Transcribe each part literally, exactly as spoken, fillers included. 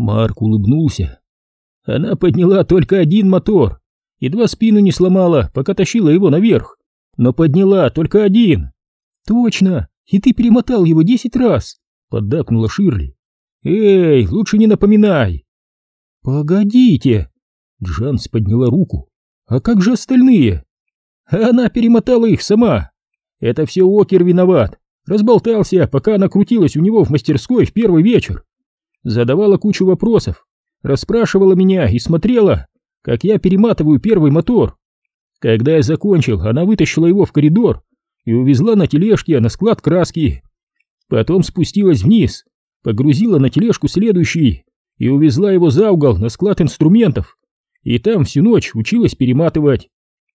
Марк улыбнулся. Она подняла только один мотор, едва спину не сломала, пока тащила его наверх, но подняла только один. Точно, и ты перемотал его десять раз, поддакнула Ширли. Эй, лучше не напоминай. Погодите, Джанс подняла руку. А как же остальные? Она перемотала их сама. Это все Уокер виноват. Разболтался, пока она крутилась у него в мастерской в первый вечер. Задавала кучу вопросов, расспрашивала меня и смотрела, как я перематываю первый мотор. Когда я закончил, она вытащила его в коридор и увезла на тележке на склад краски. Потом спустилась вниз, погрузила на тележку следующий и увезла его за угол на склад инструментов. И там всю ночь училась перематывать.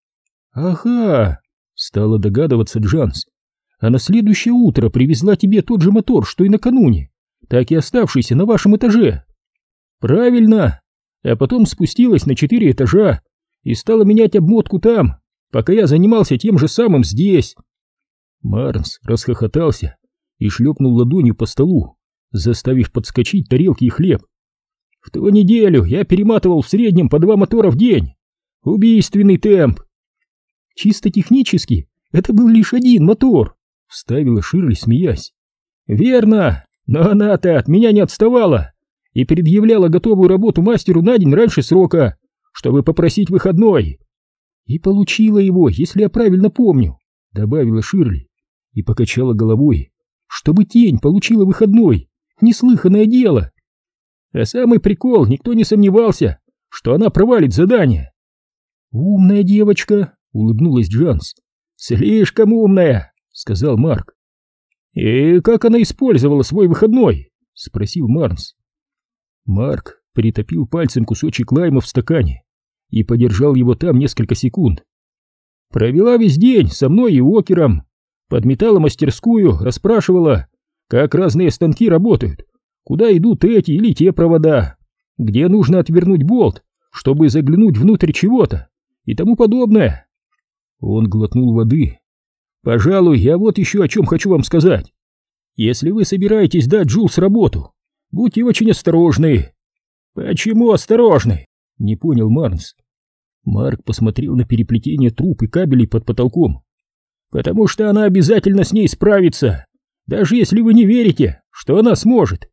Ага, стала догадываться Джанс. А на следующее утро привезла тебе тот же мотор, что и накануне, так и оставшийся на вашем этаже. Правильно. А потом спустилась на четыре этажа и стала менять обмотку там, пока я занимался тем же самым здесь. Марнс расхохотался и шлепнул ладонью по столу, заставив подскочить тарелки и хлеб. В ту неделю я перематывал в среднем по два мотора в день. Убийственный темп. Чисто технически это был лишь один мотор, вставила Ширли, смеясь. Верно, но она-то от меня не отставала и предъявляла готовую работу мастеру на день раньше срока, чтобы попросить выходной. И получила его, если я правильно помню, добавила Ширли и покачала головой. Чтобы тень получила выходной, неслыханное дело. А самый прикол, никто не сомневался, что она провалит задание. Умная девочка, улыбнулась Джанс. Слишком умная, сказал Марк. И как она использовала свой выходной? Спросил Марнс. Марк притопил пальцем кусочек лайма в стакане и подержал его там несколько секунд. Провела весь день со мной и Уокером, подметала мастерскую, расспрашивала, как разные станки работают, куда идут эти или те провода, где нужно отвернуть болт, чтобы заглянуть внутрь чего-то и тому подобное. Он глотнул воды. Пожалуй, я вот еще о чем хочу вам сказать. Если вы собираетесь дать Джулс работу, будьте очень осторожны. Почему осторожны? Не понял Марнс. Марк посмотрел на переплетение труб и кабелей под потолком. Потому что она обязательно с ней справится, даже если вы не верите, что она сможет.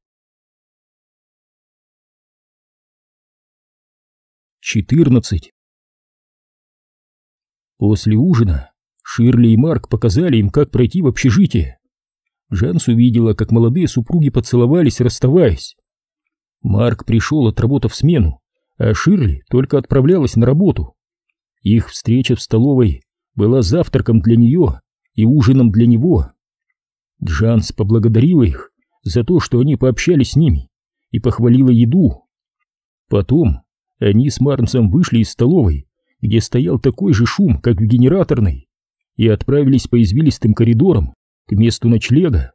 четырнадцать. После ужина Ширли и Марк показали им, как пройти в общежитие. Джанс увидела, как молодые супруги поцеловались, расставаясь. Марк пришел, отработав смену, а Ширли только отправлялась на работу. Их встреча в столовой была завтраком для нее и ужином для него. Джанс поблагодарила их за то, что они пообщались с ними, и похвалила еду. Потом они с Марнсом вышли из столовой, где стоял такой же шум, как в генераторной, и отправились по извилистым коридорам к месту ночлега.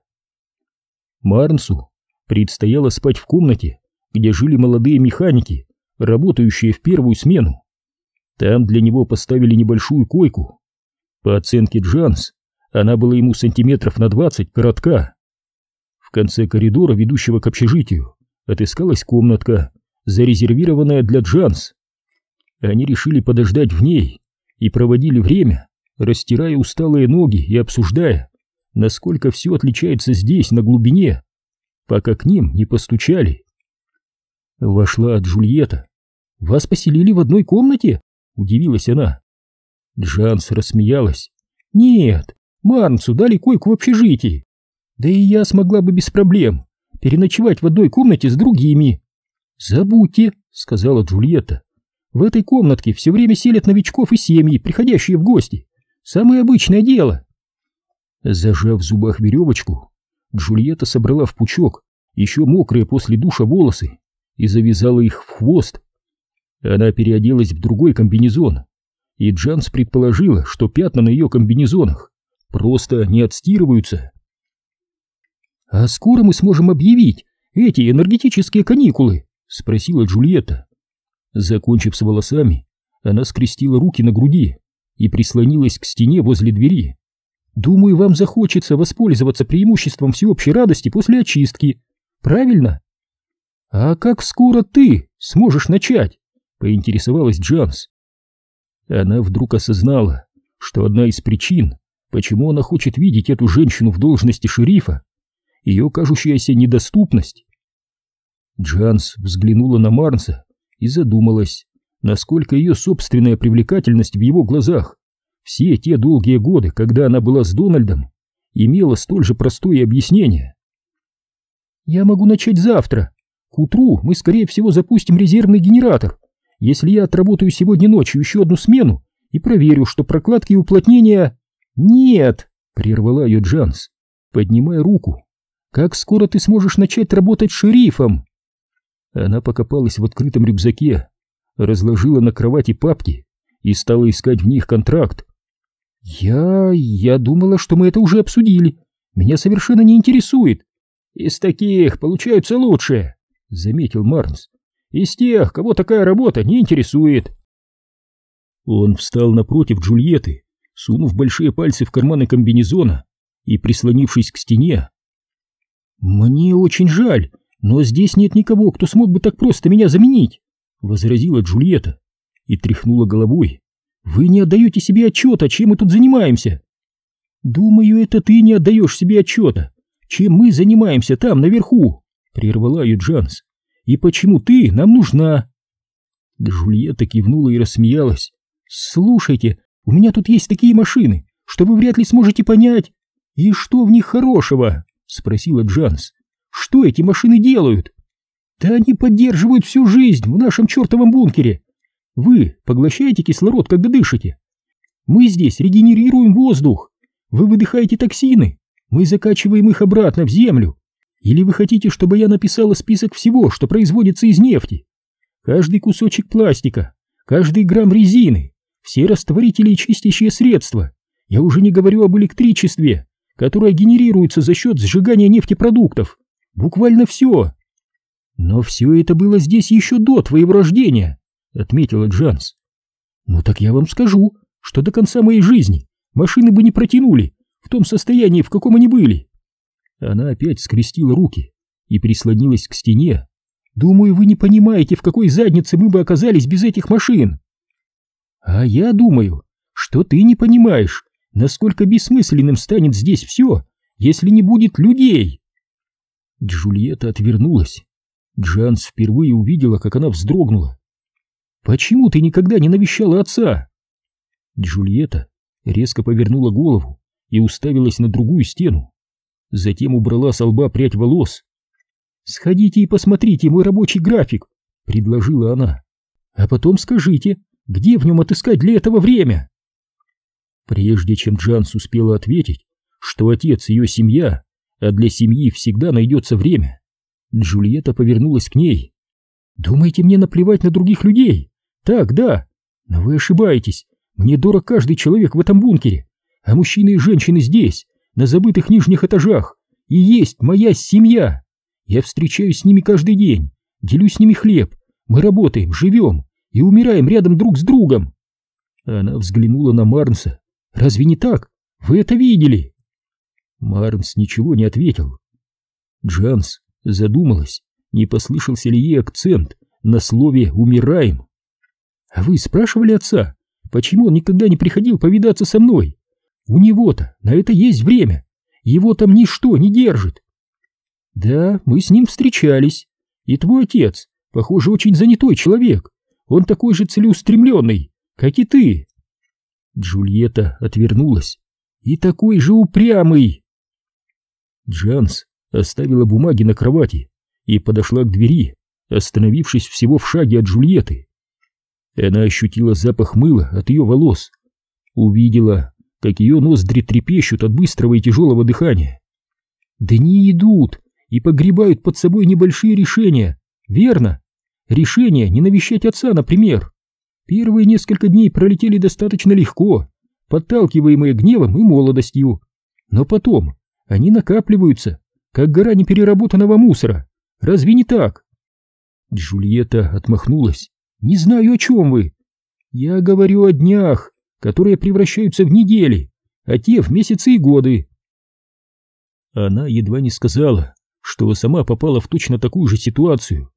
Марнсу предстояло спать в комнате, где жили молодые механики, работающие в первую смену. Там для него поставили небольшую койку. По оценке Джанс, она была ему сантиметров на двадцать коротка. В конце коридора, ведущего к общежитию, отыскалась комнатка, зарезервированная для Джанс. Они решили подождать в ней и проводили время, растирая усталые ноги и обсуждая, насколько все отличается здесь, на глубине, пока к ним не постучали. Вошла Джульетта. «Вас поселили в одной комнате?» — удивилась она. Джанс рассмеялась. «Нет, Марнсу дали койку в общежитии. Да и я смогла бы без проблем переночевать в одной комнате с другими». «Забудьте», — сказала Джульетта. «В этой комнатке все время селят новичков и семьи, приходящие в гости. Самое обычное дело». Зажав в зубах веревочку, Джульетта собрала в пучок еще мокрые после душа волосы и завязала их в хвост. Она переоделась в другой комбинезон, и Джанс предположила, что пятна на ее комбинезонах просто не отстирываются. «А скоро мы сможем объявить эти энергетические каникулы?» — спросила Джульетта. Закончив с волосами, она скрестила руки на груди и прислонилась к стене возле двери. «Думаю, вам захочется воспользоваться преимуществом всеобщей радости после очистки. Правильно?» «А как скоро ты сможешь начать?» — поинтересовалась Джанс. Она вдруг осознала, что одна из причин, почему она хочет видеть эту женщину в должности шерифа, ее кажущаяся недоступность. Джанс взглянула на Марнса и задумалась, насколько ее собственная привлекательность в его глазах все те долгие годы, когда она была с Дональдом, имела столь же простое объяснение. «Я могу начать завтра. К утру мы, скорее всего, запустим резервный генератор, если я отработаю сегодня ночью еще одну смену и проверю, что прокладки и уплотнения...» «Нет!» — прервала ее Джанс, поднимая руку. «Как скоро ты сможешь начать работать шерифом?» Она покопалась в открытом рюкзаке, разложила на кровати папки и стала искать в них контракт. «Я... я думала, что мы это уже обсудили. Меня совершенно не интересует». «Из таких получаются лучшие», — заметил Марнс. «Из тех, кого такая работа не интересует». Он встал напротив Джульетты, сунув большие пальцы в карманы комбинезона и прислонившись к стене. «Мне очень жаль, но здесь нет никого, кто смог бы так просто меня заменить», — возразила Джульетта и тряхнула головой. «Вы не отдаете себе отчета, чем мы тут занимаемся». «Думаю, это ты не отдаешь себе отчета, чем мы занимаемся там, наверху», — прервала ее Джанс. «И почему ты нам нужна?» Джульетта кивнула и рассмеялась. «Слушайте, у меня тут есть такие машины, что вы вряд ли сможете понять». «И что в них хорошего?» — спросила Джанс. «Что эти машины делают?» «Да они поддерживают всю жизнь в нашем чертовом бункере. Вы поглощаете кислород, когда дышите. Мы здесь регенерируем воздух. Вы выдыхаете токсины, мы закачиваем их обратно в землю. Или вы хотите, чтобы я написала список всего, что производится из нефти? Каждый кусочек пластика, каждый грамм резины, все растворители и чистящие средства. Я уже не говорю об электричестве, которое генерируется за счет сжигания нефтепродуктов. Буквально все». «Но все это было здесь еще до твоего рождения», — отметила Джанс. «Ну так я вам скажу, что до конца моей жизни машины бы не протянули в том состоянии, в каком они были». Она опять скрестила руки и прислонилась к стене. «Думаю, вы не понимаете, в какой заднице мы бы оказались без этих машин». «А я думаю, что ты не понимаешь, насколько бессмысленным станет здесь все, если не будет людей». Джульетта отвернулась. Джанс впервые увидела, как она вздрогнула. «Почему ты никогда не навещала отца?» Джульетта резко повернула голову и уставилась на другую стену. Затем убрала со лба прядь волос. «Сходите и посмотрите мой рабочий график», — предложила она. «А потом скажите, где в нем отыскать для этого время?» Прежде чем Джанс успела ответить, что отец ее семья, а для семьи всегда найдется время, Джульетта повернулась к ней. «Думаете, мне наплевать на других людей? Так, да. Но вы ошибаетесь. Мне дорог каждый человек в этом бункере, а мужчины и женщины здесь, на забытых нижних этажах, и есть моя семья. Я встречаюсь с ними каждый день, делю с ними хлеб, мы работаем, живем и умираем рядом друг с другом». Она взглянула на Марнса. «Разве не так? Вы это видели?» Марнс ничего не ответил. Джанс задумалась, не послышался ли ей акцент на слове «умираем». «А вы спрашивали отца, почему он никогда не приходил повидаться со мной? У него-то на это есть время, его там ничто не держит». «Да, мы с ним встречались, и твой отец, похоже, очень занятой человек, он такой же целеустремленный, как и ты». Джульетта отвернулась. «И такой же упрямый». Джанс оставила бумаги на кровати и подошла к двери, остановившись всего в шаге от Джульетты. Она ощутила запах мыла от ее волос, увидела, как ее ноздри трепещут от быстрого и тяжелого дыхания. Дни идут и погребают под собой небольшие решения, верно? Решение не навещать отца, например. Первые несколько дней пролетели достаточно легко, подталкиваемые гневом и молодостью, но потом они накапливаются, как гора непереработанного мусора. Разве не так?» Джульетта отмахнулась. «Не знаю, о чем вы. Я говорю о днях, которые превращаются в недели, а те в месяцы и годы». Она едва не сказала, что сама попала в точно такую же ситуацию,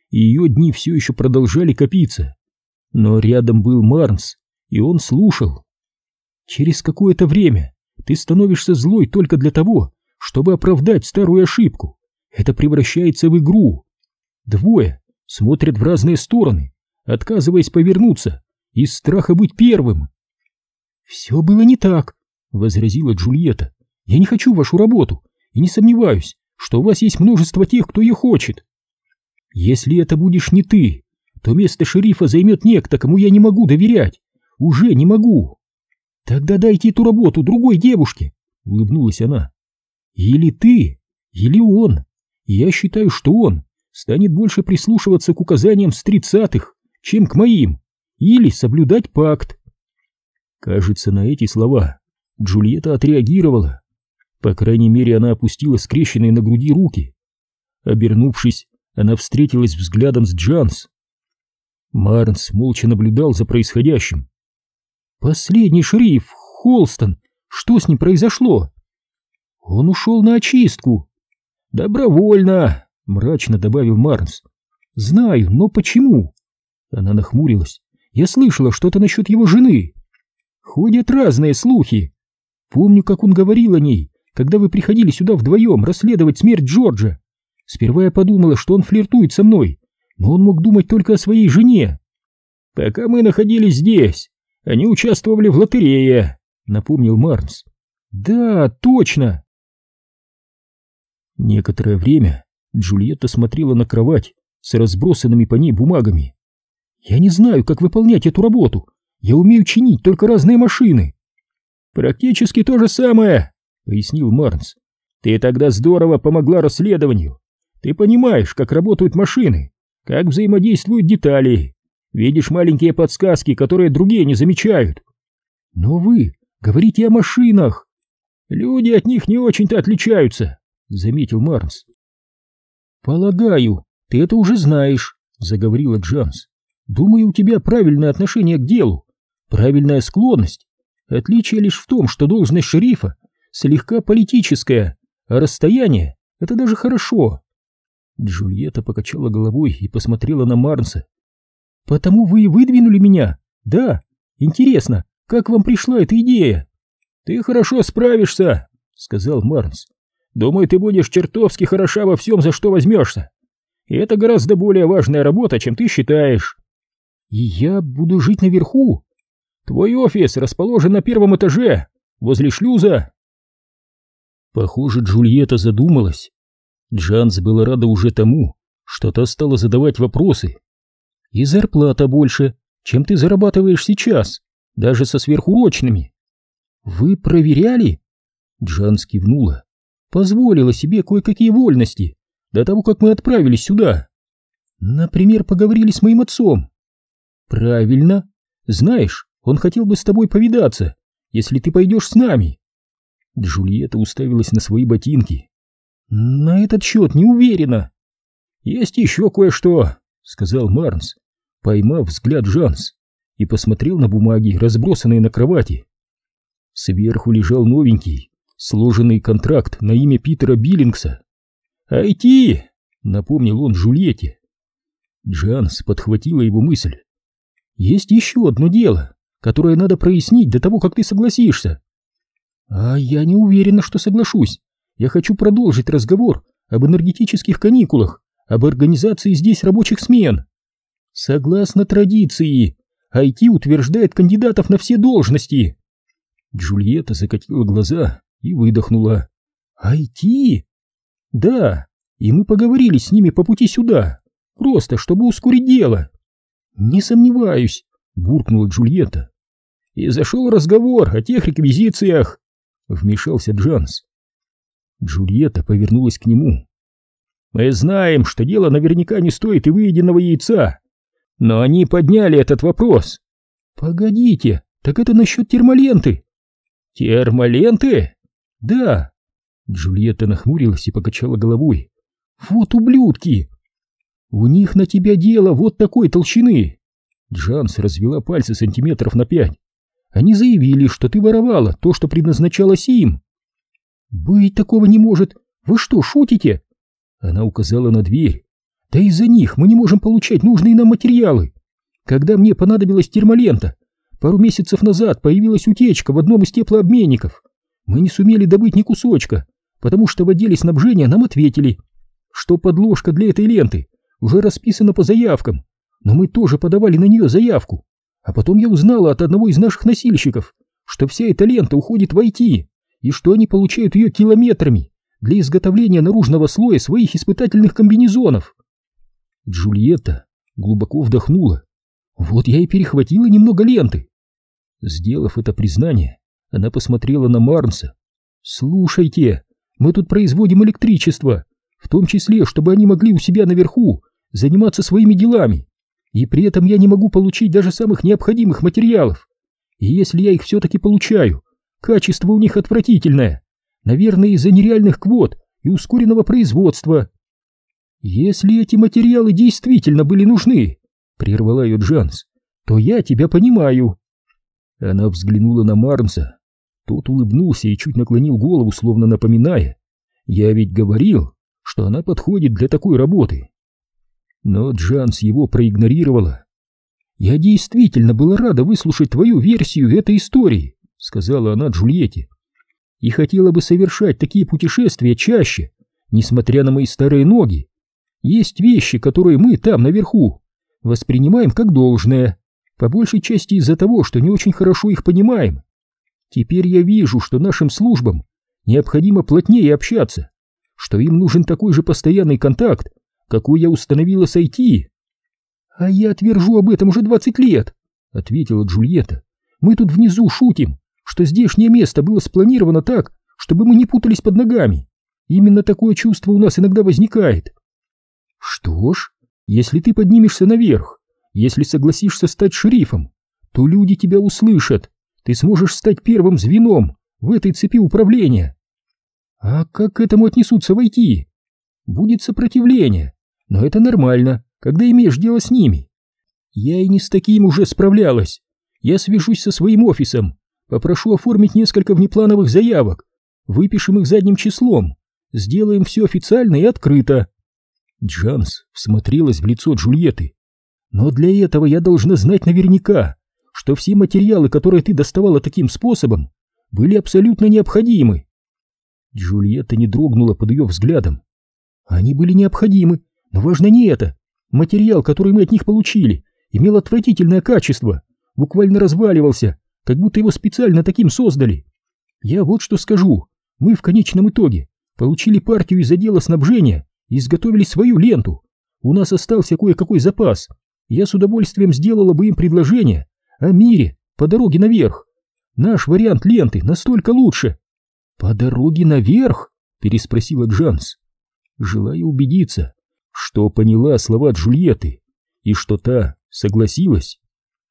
и ее дни все еще продолжали копиться. Но рядом был Марнс, и он слушал. Через какое-то время ты становишься злой только для того, чтобы оправдать старую ошибку. Это превращается в игру. Двое смотрят в разные стороны, отказываясь повернуться из страха быть первым. «Все было не так», — возразила Джульетта. «Я не хочу вашу работу и не сомневаюсь, что у вас есть множество тех, кто ее хочет. Если это будешь не ты, то место шерифа займет некто, кому я не могу доверять. Уже не могу». «Тогда дайте эту работу другой девушке», — улыбнулась она. «Или ты, или он. И я считаю, что он станет больше прислушиваться к указаниям с тридцатых, чем к моим, или соблюдать пакт». Кажется, на эти слова Джульетта отреагировала. По крайней мере, она опустила скрещенные на груди руки. Обернувшись, она встретилась взглядом с Джанс. Марнс молча наблюдал за происходящим. «Последний шериф, Холстон, что с ним произошло?» «Он ушел на очистку». «Добровольно», — мрачно добавил Марнс. «Знаю, но почему?» Она нахмурилась. «Я слышала что-то насчет его жены. Ходят разные слухи. Помню, как он говорил о ней, когда вы приходили сюда вдвоем расследовать смерть Джорджа. Сперва я подумала, что он флиртует со мной, но он мог думать только о своей жене. Пока мы находились здесь, они участвовали в лотерее», — напомнил Марнс. «Да, точно». Некоторое время Джульетта смотрела на кровать с разбросанными по ней бумагами. «Я не знаю, как выполнять эту работу. Я умею чинить только разные машины». «Практически то же самое», — пояснил Марнс. «Ты тогда здорово помогла расследованию. Ты понимаешь, как работают машины, как взаимодействуют детали. Видишь маленькие подсказки, которые другие не замечают». «Но вы говорите о машинах». «Люди от них не очень-то отличаются», — заметил Марнс. «Полагаю, ты это уже знаешь», — заговорила Джанс. «Думаю, у тебя правильное отношение к делу, правильная склонность. Отличие лишь в том, что должность шерифа слегка политическая, а расстояние — это даже хорошо». Джульетта покачала головой и посмотрела на Марнса. «Потому вы и выдвинули меня? Да? Интересно, как вам пришла эта идея?» «Ты хорошо справишься», — сказал Марнс. «Думаю, ты будешь чертовски хороша во всем, за что возьмешься. И это гораздо более важная работа, чем ты считаешь». «И я буду жить наверху?» «Твой офис расположен на первом этаже, возле шлюза». Похоже, Джульетта задумалась. Джанс была рада уже тому, что та стала задавать вопросы. «И зарплата больше, чем ты зарабатываешь сейчас, даже со сверхурочными». «Вы проверяли?» Джанс кивнула. «Позволила себе кое-какие вольности до того, как мы отправились сюда. Например, поговорили с моим отцом». «Правильно. Знаешь, он хотел бы с тобой повидаться, если ты пойдешь с нами». Джульетта уставилась на свои ботинки. «На этот счет не уверена». «Есть еще кое-что», — сказал Марнс, поймав взгляд Джанс, и посмотрел на бумаги, разбросанные на кровати. Сверху лежал новенький, сложенный контракт на имя Питера Биллингса. «ай ти», — напомнил он Джульетте. Джанс подхватила его мысль. «Есть еще одно дело, которое надо прояснить до того, как ты согласишься». «А я не уверена, что соглашусь. Я хочу продолжить разговор об энергетических каникулах, об организации здесь рабочих смен. Согласно традиции, ай ти утверждает кандидатов на все должности». Джульетта закатила глаза и выдохнула. «ай ти?» «Да, и мы поговорили с ними по пути сюда, просто чтобы ускорить дело». «Не сомневаюсь», — буркнула Джульетта. «И зашел разговор о тех реквизициях», — вмешался Джанс. Джульетта повернулась к нему. «Мы знаем, что дело наверняка не стоит и выеденного яйца, но они подняли этот вопрос». «Погодите, так это насчет термоленты». «Термоленты?» «Да». Джульетта нахмурилась и покачала головой. «Вот ублюдки! У них на тебя дело вот такой толщины!» Джанс развела пальцы сантиметров на пять. «Они заявили, что ты воровала то, что предназначалось им». «Быть такого не может! Вы что, шутите?» Она указала на дверь. Да из-за них мы не можем получать нужные нам материалы. Когда мне понадобилась термолента, пару месяцев назад появилась утечка в одном из теплообменников. Мы не сумели добыть ни кусочка, потому что в отделе снабжения нам ответили, что подложка для этой ленты уже расписана по заявкам, но мы тоже подавали на нее заявку. А потом я узнала от одного из наших носильщиков, что вся эта лента уходит в ай ти, и что они получают ее километрами для изготовления наружного слоя своих испытательных комбинезонов. Джульетта глубоко вдохнула. Вот я и перехватила немного ленты. Сделав это признание, она посмотрела на Марнса. «Слушайте, мы тут производим электричество, в том числе, чтобы они могли у себя наверху заниматься своими делами, и при этом я не могу получить даже самых необходимых материалов. И если я их все-таки получаю, качество у них отвратительное, наверное, из-за нереальных квот и ускоренного производства». «Если эти материалы действительно были нужны, — прервала ее Джанс, — то я тебя понимаю». Она взглянула на Марнса. Тот улыбнулся и чуть наклонил голову, словно напоминая: «Я ведь говорил, что она подходит для такой работы». Но Джанс его проигнорировала. «Я действительно была рада выслушать твою версию этой истории», — сказала она Джульетте, «и хотела бы совершать такие путешествия чаще, несмотря на мои старые ноги. Есть вещи, которые мы там наверху воспринимаем как должное, по большей части из-за того, что не очень хорошо их понимаем. Теперь я вижу, что нашим службам необходимо плотнее общаться, что им нужен такой же постоянный контакт, какой я установила с ай ти». «А я твержу об этом уже двадцать лет», — ответила Джульетта. «Мы тут внизу шутим, что здешнее место было спланировано так, чтобы мы не путались под ногами. Именно такое чувство у нас иногда возникает». «Что ж, если ты поднимешься наверх, если согласишься стать шерифом, то люди тебя услышат, ты сможешь стать первым звеном в этой цепи управления». «А как к этому отнесутся в ай ти?» «Будет сопротивление, но это нормально, когда имеешь дело с ними. Я и не с таким уже справлялась. Я свяжусь со своим офисом, попрошу оформить несколько внеплановых заявок, выпишем их задним числом, сделаем все официально и открыто». Джанс всмотрелась в лицо Джульетты. «Но для этого я должна знать наверняка, что все материалы, которые ты доставала таким способом, были абсолютно необходимы». Джульетта не дрогнула под ее взглядом. «Они были необходимы, но важно не это. Материал, который мы от них получили, имел отвратительное качество, буквально разваливался, как будто его специально таким создали. Я вот что скажу, мы в конечном итоге получили партию из отдела снабжения и изготовили свою ленту. У нас остался кое-какой запас. Я с удовольствием сделала бы им предложение о мире по дороге наверх. Наш вариант ленты настолько лучше». «По дороге наверх?» — переспросила Джанс, желая убедиться, что поняла слова Джульетты и что та согласилась.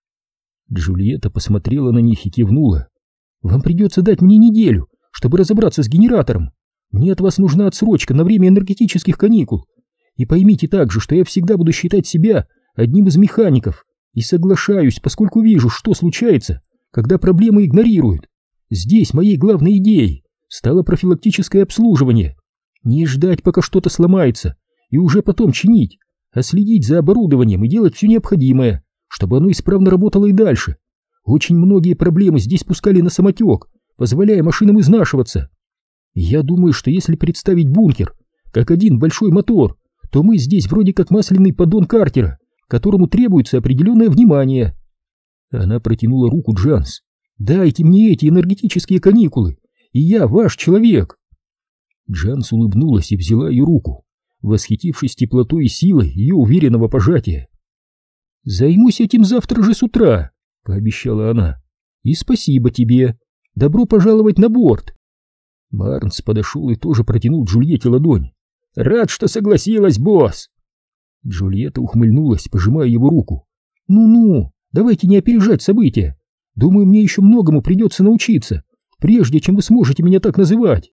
Джульетта посмотрела на них и кивнула. «Вам придется дать мне неделю, чтобы разобраться с генератором. Мне от вас нужна отсрочка на время энергетических каникул. И поймите также, что я всегда буду считать себя одним из механиков и соглашаюсь, поскольку вижу, что случается, когда проблемы игнорируют. Здесь моей главной идеей стало профилактическое обслуживание. Не ждать, пока что-то сломается, и уже потом чинить, а следить за оборудованием и делать все необходимое, чтобы оно исправно работало и дальше. Очень многие проблемы здесь пускали на самотек, позволяя машинам изнашиваться. Я думаю, что если представить бункер как один большой мотор, то мы здесь вроде как масляный поддон Картера, которому требуется определенное внимание». Она протянула руку Джанс. «Дайте мне эти энергетические каникулы, и я ваш человек». Джанс улыбнулась и взяла ее руку, восхитившись теплотой и силой ее уверенного пожатия. «Займусь этим завтра же с утра», — пообещала она. «И спасибо тебе. Добро пожаловать на борт». Барнс подошел и тоже протянул Джульетте ладонь. «Рад, что согласилась, босс!» Джульетта ухмыльнулась, пожимая его руку. «Ну-ну, давайте не опережать события. Думаю, мне еще многому придется научиться, прежде чем вы сможете меня так называть».